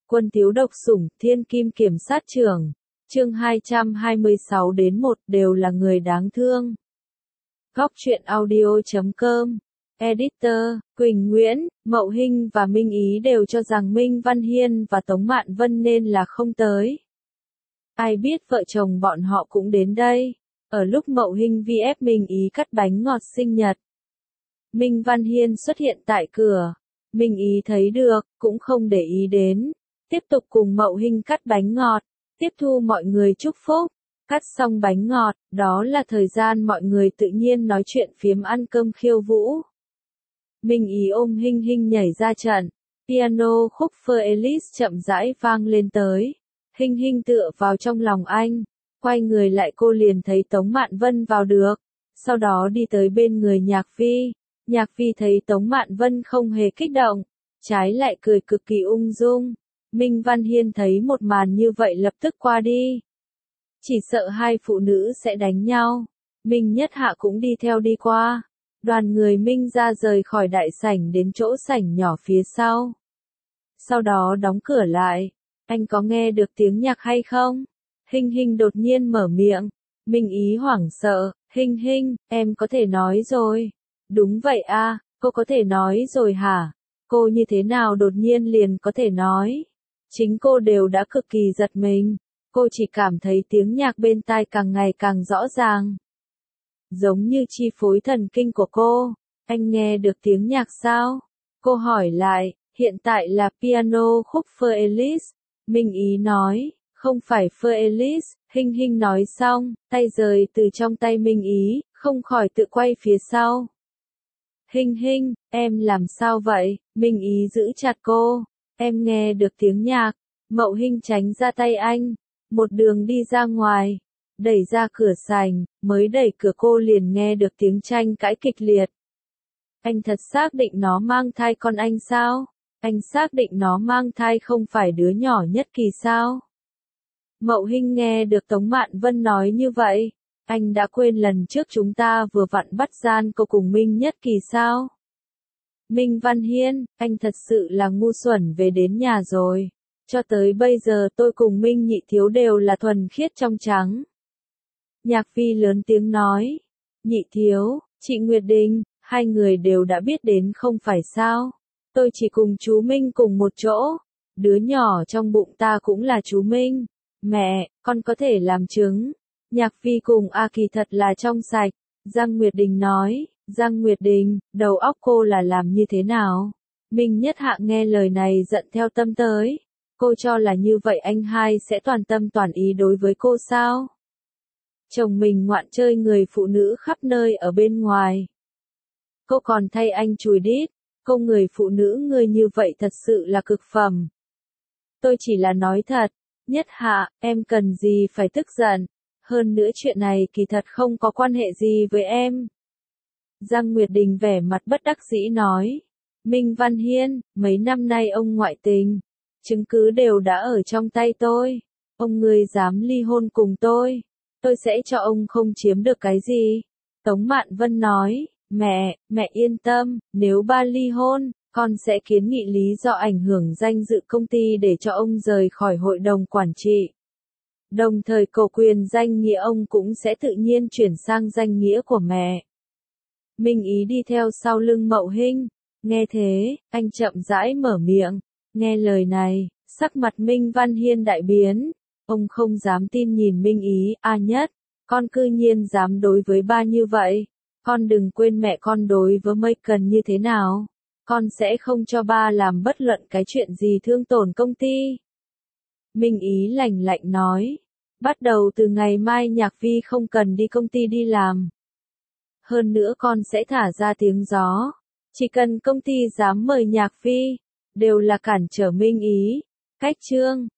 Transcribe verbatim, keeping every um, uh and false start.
Quân thiếu độc sủng, thiên kim kiểm sát trưởng. Chương hai trăm hai mươi sáu đến một đều là người đáng thương. Góc truyện audio chấm com. Editor, Quỳnh Nguyễn, Mậu Hinh và Minh Ý đều cho rằng Minh Văn Hiên và Tống Mạn Vân nên là không tới. Ai biết vợ chồng bọn họ cũng đến đây. Ở lúc Mậu Hinh vi ép Minh Ý cắt bánh ngọt sinh nhật, Minh Văn Hiên xuất hiện tại cửa. Minh Ý thấy được, cũng không để ý đến. Tiếp tục cùng Mậu Hinh cắt bánh ngọt, tiếp thu mọi người chúc phúc. Cắt xong bánh ngọt, đó là thời gian mọi người tự nhiên nói chuyện phiếm ăn cơm khiêu vũ. Minh Ý ôm Hinh Hinh nhảy ra trận, piano khúc For Elise chậm rãi vang lên tới. Hinh Hinh tựa vào trong lòng anh, quay người lại cô liền thấy Tống Mạn Vân vào được, sau đó đi tới bên người Nhạc Vi. Nhạc Vi thấy Tống Mạn Vân không hề kích động, trái lại cười cực kỳ ung dung. Minh Văn Hiên thấy một màn như vậy lập tức qua đi. Chỉ sợ hai phụ nữ sẽ đánh nhau. Minh Nhất Hạ cũng đi theo đi qua. Đoàn người Minh ra rời khỏi đại sảnh đến chỗ sảnh nhỏ phía sau. Sau đó đóng cửa lại. Anh có nghe được tiếng nhạc hay không? Hinh Hinh đột nhiên mở miệng. Minh Ý hoảng sợ. Hinh Hinh, em có thể nói rồi. Đúng vậy a, cô có thể nói rồi hả? Cô như thế nào đột nhiên liền có thể nói? Chính cô đều đã cực kỳ giật mình. Cô chỉ cảm thấy tiếng nhạc bên tai càng ngày càng rõ ràng. Giống như chi phối thần kinh của cô. Anh nghe được tiếng nhạc sao? Cô hỏi lại, hiện tại là piano khúc For Elise. Minh Ý nói, không phải For Elise. Hinh Hinh nói xong, tay rời từ trong tay Minh Ý, không khỏi tự quay phía sau. Hinh Hinh, em làm sao vậy? Minh Ý giữ chặt cô. Em nghe được tiếng nhạc. Mậu Hinh tránh ra tay anh. Một đường đi ra ngoài. Đẩy ra cửa sảnh. Mới đẩy cửa cô liền nghe được tiếng tranh cãi kịch liệt. Anh thật xác định nó mang thai con anh sao? Anh xác định nó mang thai không phải đứa nhỏ nhất kỳ sao? Mậu Hinh nghe được Tống Mạn Vân nói như vậy. Anh đã quên lần trước chúng ta vừa vặn bắt gian cô cùng Minh Nhất Kỳ sao? Minh Văn Hiên, anh thật sự là ngu xuẩn về đến nhà rồi. Cho tới bây giờ tôi cùng Minh Nhị Thiếu đều là thuần khiết trong trắng. Nhạc Vi lớn tiếng nói. Nhị Thiếu, chị Nguyệt Đình, hai người đều đã biết đến không phải sao? Tôi chỉ cùng chú Minh cùng một chỗ. Đứa nhỏ trong bụng ta cũng là chú Minh. Mẹ, con có thể làm chứng. Nhạc Vi cùng A Kỳ thật là trong sạch. Giang Nguyệt Đình nói. Giang Nguyệt Đình, đầu óc cô là làm như thế nào? Minh Nhất Hạ nghe lời này giận theo tâm tới. Cô cho là như vậy anh hai sẽ toàn tâm toàn ý đối với cô sao? Chồng mình ngoạn chơi người phụ nữ khắp nơi ở bên ngoài. Cô còn thay anh chùi đít. Cô người phụ nữ người như vậy thật sự là cực phẩm. Tôi chỉ là nói thật. Nhất Hạ, em cần gì phải tức giận. Hơn nữa chuyện này kỳ thật không có quan hệ gì với em. Giang Nguyệt Đình vẻ mặt bất đắc dĩ nói. Minh Văn Hiên, mấy năm nay ông ngoại tình. Chứng cứ đều đã ở trong tay tôi. Ông ngươi dám ly hôn cùng tôi. Tôi sẽ cho ông không chiếm được cái gì. Tống Mạn Vân nói. Mẹ, mẹ yên tâm, nếu ba ly hôn, con sẽ kiến nghị lý do ảnh hưởng danh dự công ty để cho ông rời khỏi hội đồng quản trị. Đồng thời cầu quyền danh nghĩa ông cũng sẽ tự nhiên chuyển sang danh nghĩa của mẹ. Minh Ý đi theo sau lưng Mậu Hinh. Nghe thế, anh chậm rãi mở miệng. Nghe lời này, sắc mặt Minh Văn Hiên đại biến. Ông không dám tin nhìn Minh Ý. A Nhất, con cư nhiên dám đối với ba như vậy. Con đừng quên mẹ con đối với Mây Cần như thế nào. Con sẽ không cho ba làm bất luận cái chuyện gì thương tổn công ty. Minh Ý lạnh lạnh nói. Bắt đầu từ ngày mai Nhạc Vi không cần đi công ty đi làm. Hơn nữa con sẽ thả ra tiếng gió. Chỉ cần công ty dám mời Nhạc Vi, đều là cản trở Minh Ý. Cách chương.